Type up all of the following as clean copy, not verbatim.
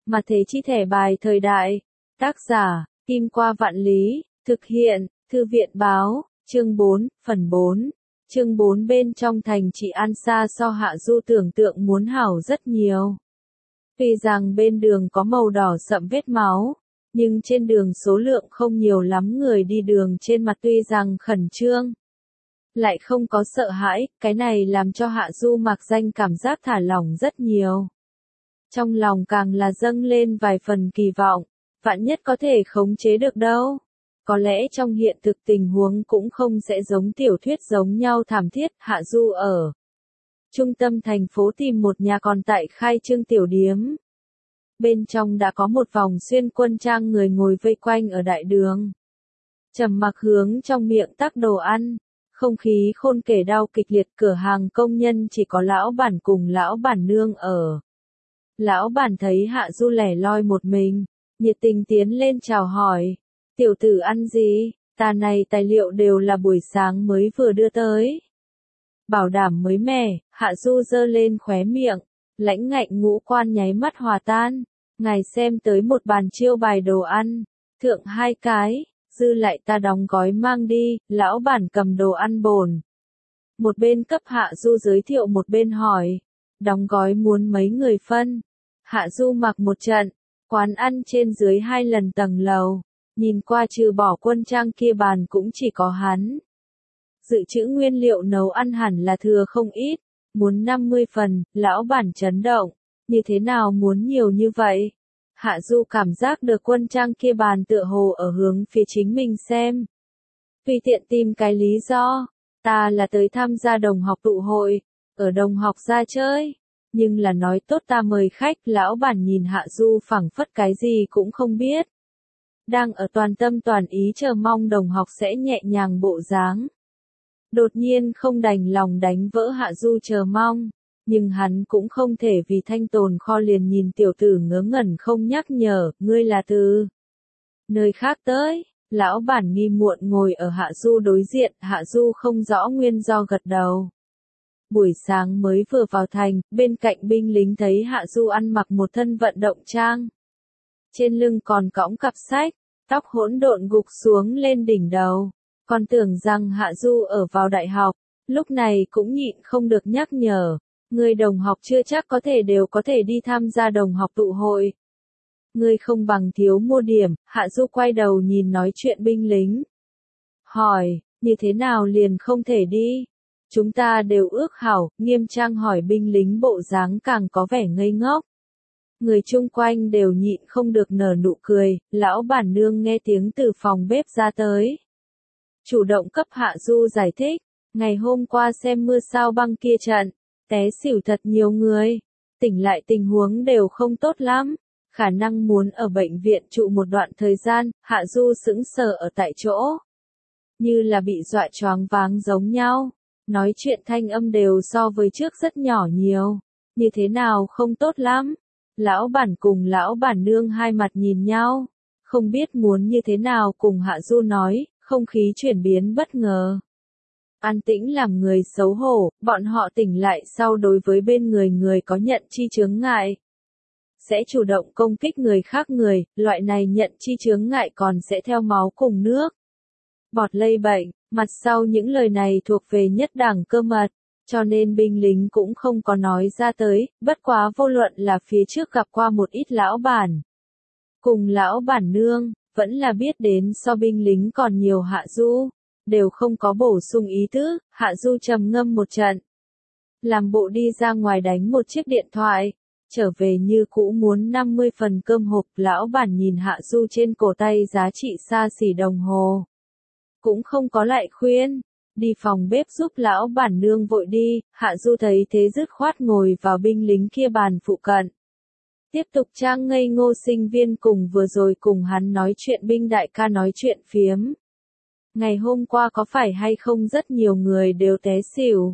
Mà thế chi thẻ bài thời đại. Tác giả, Kim Qua Vạn Lý, thực hiện, Thư viện báo, chương 4, phần 4. Chương 4 bên trong thành trị An xa so Hạ Du tưởng tượng muốn hảo rất nhiều. Tuy rằng bên đường có màu đỏ sậm vết máu, nhưng trên đường số lượng không nhiều lắm, người đi đường trên mặt tuy rằng khẩn trương, lại không có sợ hãi, cái này làm cho Hạ Du mặc danh cảm giác thả lỏng rất nhiều. Trong lòng càng là dâng lên vài phần kỳ vọng, vạn nhất có thể khống chế được đâu. Có lẽ trong hiện thực tình huống cũng không sẽ giống tiểu thuyết giống nhau thảm thiết. Hạ Du ở trung tâm thành phố tìm một nhà còn tại khai trương tiểu điếm. Bên trong đã có một vòng xuyên quân trang người ngồi vây quanh ở đại đường. Trầm mặc hướng trong miệng tắc đồ ăn. Không khí khôn kể đau kịch liệt, cửa hàng công nhân chỉ có lão bản cùng lão bản nương ở. Lão bản thấy Hạ Du lẻ loi một mình, nhiệt tình tiến lên chào hỏi. Tiểu tử ăn gì? Ta này tài liệu đều là buổi sáng mới vừa đưa tới. Bảo đảm mới mẻ. Hạ Du giơ lên khóe miệng, lãnh ngạnh ngũ quan nháy mắt hòa tan. Ngài xem tới một bàn chiêu bài đồ ăn, thượng 2 cái, dư lại ta đóng gói mang đi. Lão bản cầm đồ ăn bồn, một bên cấp Hạ Du giới thiệu một bên hỏi, đóng gói muốn mấy người phân? Hạ Du mặc một trận, quán ăn trên dưới 2 lần tầng lầu, nhìn qua trừ bỏ quân trang kia bàn cũng chỉ có hắn. Dự trữ nguyên liệu nấu ăn hẳn là thừa không ít, muốn 50 phần. Lão bản chấn động, như thế nào muốn nhiều như vậy? Hạ Du cảm giác được quân trang kia bàn tựa hồ ở hướng phía chính mình xem. Tùy tiện tìm cái lý do, ta là tới tham gia đồng học tụ hội, ở đồng học ra chơi, nhưng là nói tốt ta mời khách. Lão bản nhìn Hạ Du phảng phất cái gì cũng không biết, đang ở toàn tâm toàn ý chờ mong đồng học sẽ nhẹ nhàng bộ dáng. Đột nhiên không đành lòng đánh vỡ Hạ Du chờ mong, nhưng hắn cũng không thể vì thanh tồn kho liền nhìn tiểu tử ngớ ngẩn không nhắc nhở, ngươi là từ nơi khác tới. Lão bản nghi muộn ngồi ở Hạ Du đối diện. Hạ Du không rõ nguyên do gật đầu. Buổi sáng mới vừa vào thành, bên cạnh binh lính thấy Hạ Du ăn mặc một thân vận động trang, trên lưng còn cõng cặp sách, tóc hỗn độn gục xuống lên đỉnh đầu, còn tưởng rằng Hạ Du ở vào đại học. Lúc này cũng nhịn không được nhắc nhở, người đồng học chưa chắc có thể đều có thể đi tham gia đồng học tụ hội. Ngươi không bằng thiếu mua điểm. Hạ Du quay đầu nhìn nói chuyện binh lính, hỏi, như thế nào liền không thể đi? Chúng ta đều ước hảo. Nghiêm trang hỏi binh lính bộ dáng càng có vẻ ngây ngốc. Người chung quanh đều nhịn không được nở nụ cười. Lão bản nương nghe tiếng từ phòng bếp ra tới, chủ động cấp Hạ Du giải thích, ngày hôm qua xem mưa sao băng kia trận, té xỉu thật nhiều người, tỉnh lại tình huống đều không tốt lắm, khả năng muốn ở bệnh viện trụ một đoạn thời gian. Hạ Du sững sờ ở tại chỗ, như là bị dọa choáng váng giống nhau, nói chuyện thanh âm đều so với trước rất nhỏ nhiều. Như thế nào không tốt lắm? Lão bản cùng lão bản nương hai mặt nhìn nhau, không biết muốn như thế nào cùng Hạ Du nói. Không khí chuyển biến bất ngờ, an tĩnh làm người xấu hổ. Bọn họ tỉnh lại sau đối với bên người có nhận chi chướng ngại, sẽ chủ động công kích người khác. Loại này nhận chi chướng ngại còn sẽ theo máu cùng nước bọt lây bệnh. Mặt sau những lời này thuộc về nhất đẳng cơ mật, cho nên binh lính cũng không có nói ra tới. Bất quá vô luận là phía trước gặp qua một ít lão bản cùng lão bản nương, vẫn là biết đến so binh lính còn nhiều Hạ Du, đều không có bổ sung ý tứ. Hạ Du trầm ngâm một trận, làm bộ đi ra ngoài đánh một chiếc điện thoại, trở về như cũ muốn 50 phần cơm hộp. Lão bản nhìn Hạ Du trên cổ tay giá trị xa xỉ đồng hồ, cũng không có lại khuyên, đi phòng bếp giúp lão bản nương vội đi. Hạ Du thấy thế dứt khoát ngồi vào binh lính kia bàn phụ cận, tiếp tục trang ngây ngô sinh viên cùng vừa rồi cùng hắn nói chuyện binh đại ca nói chuyện phiếm. Ngày hôm qua có phải hay không rất nhiều người đều té xỉu?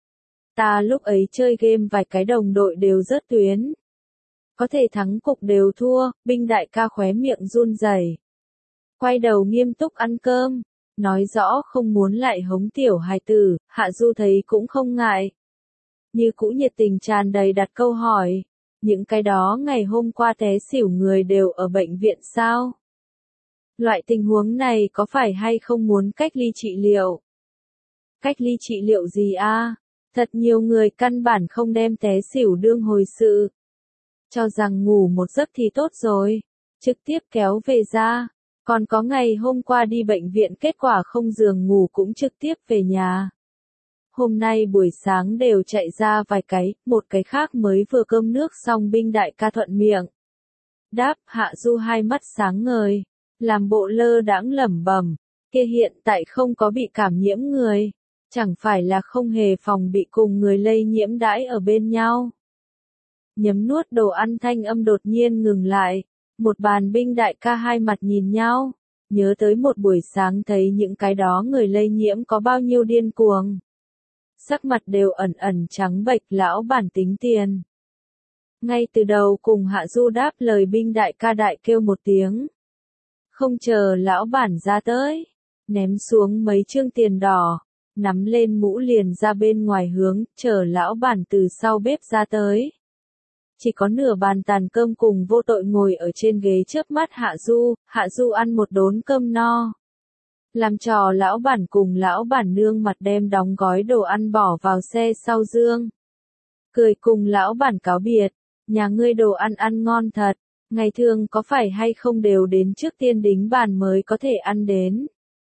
Ta lúc ấy chơi game vài cái đồng đội đều rớt tuyến, có thể thắng cục đều thua. Binh đại ca khóe miệng run rẩy, quay đầu nghiêm túc ăn cơm, nói rõ không muốn lại hống tiểu hài tử. Hạ Du thấy cũng không ngại, như cũ nhiệt tình tràn đầy đặt câu hỏi, những cái đó ngày hôm qua té xỉu người đều ở bệnh viện sao? Loại tình huống này có phải hay không muốn cách ly trị liệu? Cách ly trị liệu gì a? Thật nhiều người căn bản không đem té xỉu đương hồi sự. Cho rằng ngủ một giấc thì tốt rồi, trực tiếp kéo về ra. Còn có ngày hôm qua đi bệnh viện kết quả không giường ngủ cũng trực tiếp về nhà. Hôm nay buổi sáng đều chạy ra vài cái, một cái khác mới vừa cơm nước xong binh đại ca thuận miệng. Đáp, Hạ Du hai mắt sáng ngời, làm bộ lơ đãng lẩm bẩm, kia hiện tại không có bị cảm nhiễm người, chẳng phải là không hề phòng bị cùng người lây nhiễm đãi ở bên nhau. Nhấm nuốt đồ ăn thanh âm đột nhiên ngừng lại, một bàn binh đại ca hai mặt nhìn nhau, nhớ tới một buổi sáng thấy những cái đó người lây nhiễm có bao nhiêu điên cuồng. Sắc mặt đều ẩn ẩn trắng bệch, lão bản tính tiền. Ngay từ đầu cùng Hạ Du đáp lời binh đại ca đại kêu một tiếng. Không chờ lão bản ra tới, ném xuống mấy trương tiền đỏ, nắm lên mũ liền ra bên ngoài hướng, chờ lão bản từ sau bếp ra tới. Chỉ có nửa bàn tàn cơm cùng vô tội ngồi ở trên ghế chớp mắt Hạ Du ăn một đốn cơm no. Làm trò lão bản cùng lão bản nương mặt đem đóng gói đồ ăn bỏ vào xe sau dương. Cười cùng lão bản cáo biệt, nhà ngươi đồ ăn ăn ngon thật, ngày thường có phải hay không đều đến trước tiên đính bàn mới có thể ăn đến.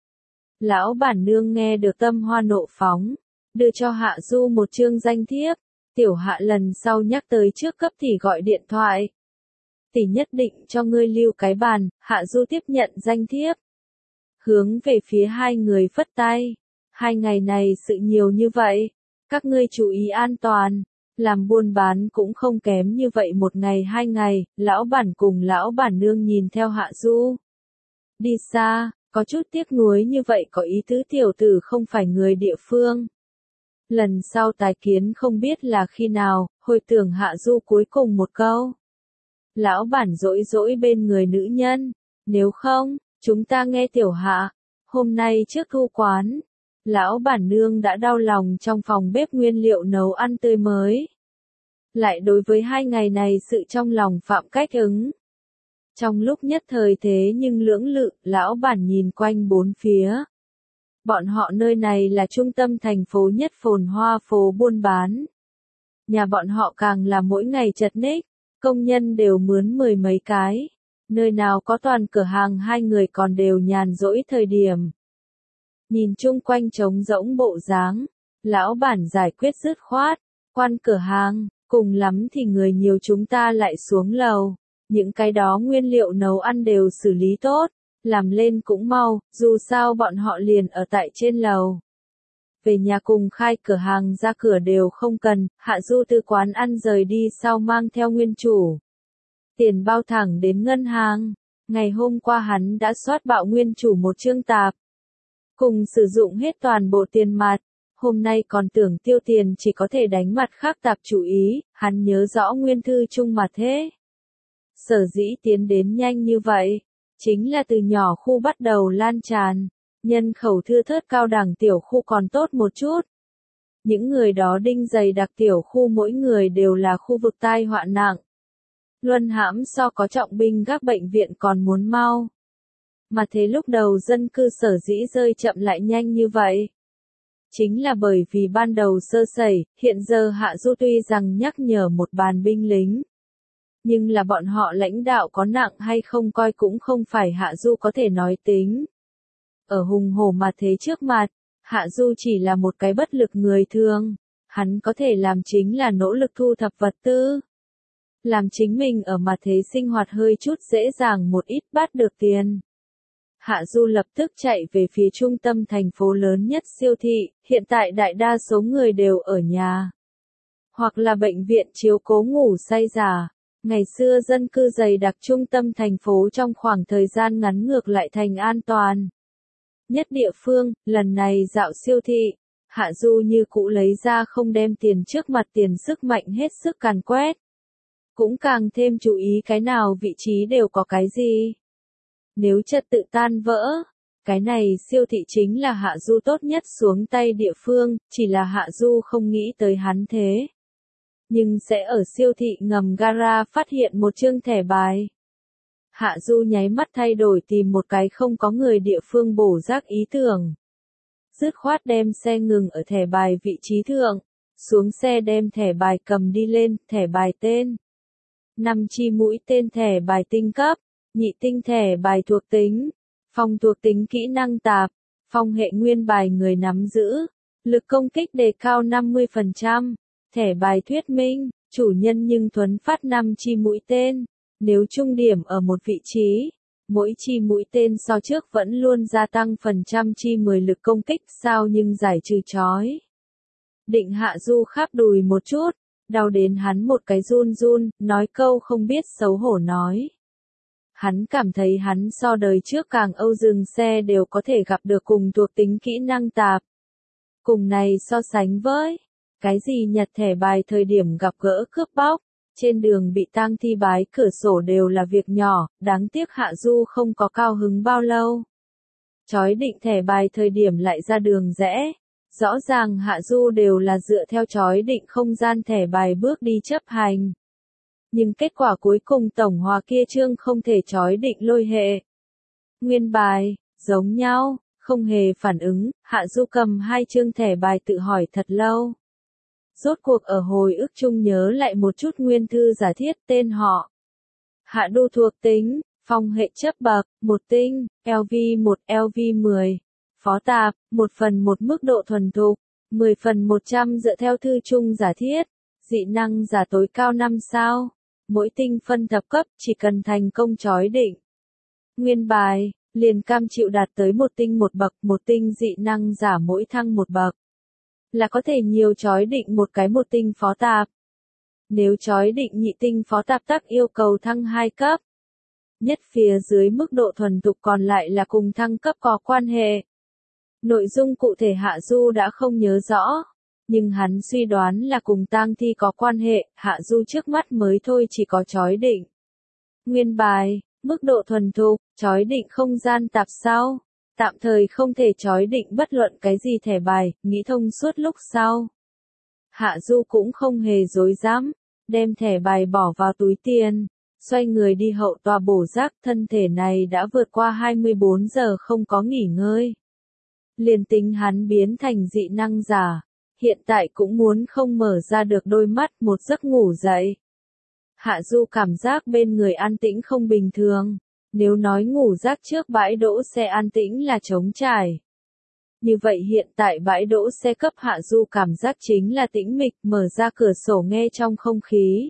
Lão bản nương nghe được tâm hoa nộ phóng, đưa cho Hạ Du một chương danh thiếp, tiểu Hạ lần sau nhắc tới trước cấp tỷ gọi điện thoại. Tỷ nhất định cho ngươi lưu cái bàn, Hạ Du tiếp nhận danh thiếp. Hướng về phía hai người phất tay. 2 ngày này sự nhiều như vậy, các ngươi chú ý an toàn, làm buôn bán cũng không kém như vậy 1 ngày 2 ngày, lão bản cùng lão bản nương nhìn theo Hạ Du. Đi xa, có chút tiếc nuối như vậy có ý tứ tiểu tử không phải người địa phương. Lần sau tái kiến không biết là khi nào, hồi tưởng Hạ Du cuối cùng một câu. Lão bản dỗi dỗi bên người nữ nhân, nếu không, chúng ta nghe tiểu Hạ, hôm nay trước thu quán, lão bản nương đã đau lòng trong phòng bếp nguyên liệu nấu ăn tươi mới. Lại đối với 2 ngày này sự trong lòng phạm cách ứng. Trong lúc nhất thời thế nhưng lưỡng lự, lão bản nhìn quanh bốn phía. Bọn họ nơi này là trung tâm thành phố nhất phồn hoa phố buôn bán. Nhà bọn họ càng là mỗi ngày chật ních, công nhân đều mướn 10 mấy cái. Nơi nào có toàn cửa hàng 2 người còn đều nhàn rỗi thời điểm. Nhìn chung quanh trống rỗng bộ dáng, lão bản giải quyết dứt khoát, quan cửa hàng, cùng lắm thì người nhiều chúng ta lại xuống lầu. Những cái đó nguyên liệu nấu ăn đều xử lý tốt, làm lên cũng mau, dù sao bọn họ liền ở tại trên lầu. Về nhà cùng khai cửa hàng ra cửa đều không cần, Hạ Du từ quán ăn rời đi sau mang theo nguyên chủ. Tiền bao thẳng đến ngân hàng, ngày hôm qua hắn đã soát bạo nguyên chủ một chương tạp. Cùng sử dụng hết toàn bộ tiền mặt, hôm nay còn tưởng tiêu tiền chỉ có thể đánh mặt khác tạp chủ ý, hắn nhớ rõ nguyên thư chung mà thế. Sở dĩ tiến đến nhanh như vậy, chính là từ nhỏ khu bắt đầu lan tràn, nhân khẩu thưa thớt cao đẳng tiểu khu còn tốt một chút. Những người đó đinh dày đặc tiểu khu mỗi người đều là khu vực tai họa nặng. Luân hãm so có trọng binh gác bệnh viện còn muốn mau. Mà thế lúc đầu dân cư sở dĩ rơi chậm lại nhanh như vậy. Chính là bởi vì ban đầu sơ sẩy, hiện giờ Hạ Du tuy rằng nhắc nhở một bàn binh lính. Nhưng là bọn họ lãnh đạo có nặng hay không coi cũng không phải Hạ Du có thể nói tính. Ở hùng hổ mà thế trước mặt, Hạ Du chỉ là một cái bất lực người thường. Hắn có thể làm chính là nỗ lực thu thập vật tư. Làm chính mình ở mặt thế sinh hoạt hơi chút dễ dàng một ít bắt được tiền. Hạ Du lập tức chạy về phía trung tâm thành phố lớn nhất siêu thị, hiện tại đại đa số người đều ở nhà. Hoặc là bệnh viện chiếu cố ngủ say già. Ngày xưa dân cư dày đặc trung tâm thành phố trong khoảng thời gian ngắn ngược lại thành an toàn. Nhất địa phương, lần này dạo siêu thị, Hạ Du như cũ lấy ra không đem tiền trước mặt tiền sức mạnh hết sức càn quét. Cũng càng thêm chú ý cái nào vị trí đều có cái gì. Nếu trật tự tan vỡ, cái này siêu thị chính là Hạ Du tốt nhất xuống tay địa phương, chỉ là Hạ Du không nghĩ tới hắn thế. nhưng sẽ ở siêu thị ngầm gara phát hiện một chương thẻ bài. Hạ Du nháy mắt thay đổi tìm một cái không có người địa phương bổ rác ý tưởng. Dứt khoát đem xe ngừng ở thẻ bài vị trí thượng, xuống xe đem thẻ bài cầm đi lên, thẻ bài tên. 5 chi mũi tên thẻ bài tinh cấp, nhị tinh thẻ bài thuộc tính, phong thuộc tính kỹ năng tạp, phong hệ nguyên bài người nắm giữ, lực công kích đề cao 50%, thẻ bài thuyết minh, chủ nhân nhưng thuấn phát 5 chi mũi tên, nếu trung điểm ở một vị trí, mỗi chi mũi tên so trước vẫn luôn gia tăng phần trăm chi 10 lực công kích sao nhưng giải trừ chói. Định Hạ Du kháp đùi một chút, đau đến hắn một cái run run, nói câu không biết xấu hổ nói. Hắn cảm thấy hắn so đời trước càng âu dừng xe đều có thể gặp được cùng thuộc tính kỹ năng tạp. Cùng này so sánh với, cái gì nhặt thẻ bài thời điểm gặp gỡ cướp bóc, trên đường bị tang thi bái cửa sổ đều là việc nhỏ, đáng tiếc Hạ Du không có cao hứng bao lâu. Chói định thẻ bài thời điểm lại ra đường rẽ. Rõ ràng Hạ Du đều là dựa theo chói định không gian thẻ bài bước đi chấp hành. Nhưng kết quả cuối cùng tổng hòa kia chương không thể chói định lôi hệ. Nguyên bài, giống nhau, không hề phản ứng, Hạ Du cầm 2 chương thẻ bài tự hỏi thật lâu. Rốt cuộc ở hồi ức chung nhớ lại một chút nguyên thư giả thiết tên họ. Hạ Du thuộc tính, phong hệ chấp bậc, 1 tinh, LV1, LV10. Phó tạp, 1/1 mức độ thuần thục, 10/100 dựa theo thư chung giả thiết, dị năng giả tối cao 5 sao, mỗi tinh phân thập cấp chỉ cần thành công chói định. Nguyên bài, liền cam chịu đạt tới 1 tinh 1 bậc, 1 tinh dị năng giả mỗi thăng 1 bậc. Là có thể nhiều chói định một cái 1 tinh phó tạp. Nếu chói định nhị tinh phó tạp tắc yêu cầu thăng 2 cấp. Nhất phía dưới mức độ thuần thục còn lại là cùng thăng cấp có quan hệ. Nội dung cụ thể Hạ Du đã không nhớ rõ, nhưng hắn suy đoán là cùng tang thi có quan hệ, Hạ Du trước mắt mới thôi chỉ có chói định. Nguyên bài, mức độ thuần thục, chói định không gian tạp sau, tạm thời không thể chói định bất luận cái gì thẻ bài, nghĩ thông suốt lúc sau. Hạ Du cũng không hề dối dám, đem thẻ bài bỏ vào túi tiền, xoay người đi hậu tòa bổ rác, thân thể này đã vượt qua 24 giờ không có nghỉ ngơi. Liền tính hắn biến thành dị năng giả, hiện tại cũng muốn không mở ra được đôi mắt một giấc ngủ dậy. Hạ Du cảm giác bên người an tĩnh không bình thường, nếu nói ngủ rác trước bãi đỗ xe an tĩnh là trống trải. Như vậy hiện tại bãi đỗ xe cấp Hạ Du cảm giác chính là tĩnh mịch, mở ra cửa sổ nghe trong không khí.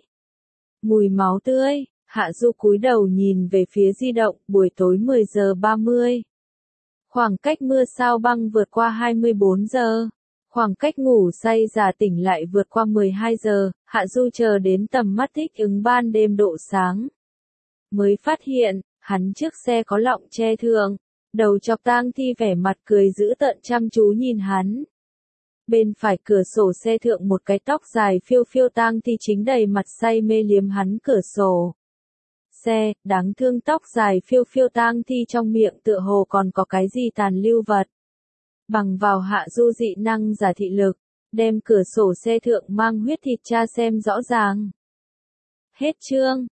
Mùi máu tươi, Hạ Du cúi đầu nhìn về phía di động, buổi tối 10 giờ 30. Khoảng cách mưa sao băng vượt qua 24 giờ. Khoảng cách ngủ say giả tỉnh lại vượt qua 12 giờ, Hạ Du chờ đến tầm mắt thích ứng ban đêm độ sáng. Mới phát hiện, hắn trước xe có lọng che thượng, đầu chọc tang thi vẻ mặt cười dữ tợn chăm chú nhìn hắn. Bên phải cửa sổ xe thượng một cái tóc dài phiêu phiêu tang thi chính đầy mặt say mê liếm hắn cửa sổ. Xe, đáng thương tóc dài phiêu phiêu tang thi trong miệng tựa hồ còn có cái gì tàn lưu vật. Bằng vào Hạ Du dị năng giả thị lực, đem cửa sổ xe thượng mang huyết thịt tra xem rõ ràng. Hết chương.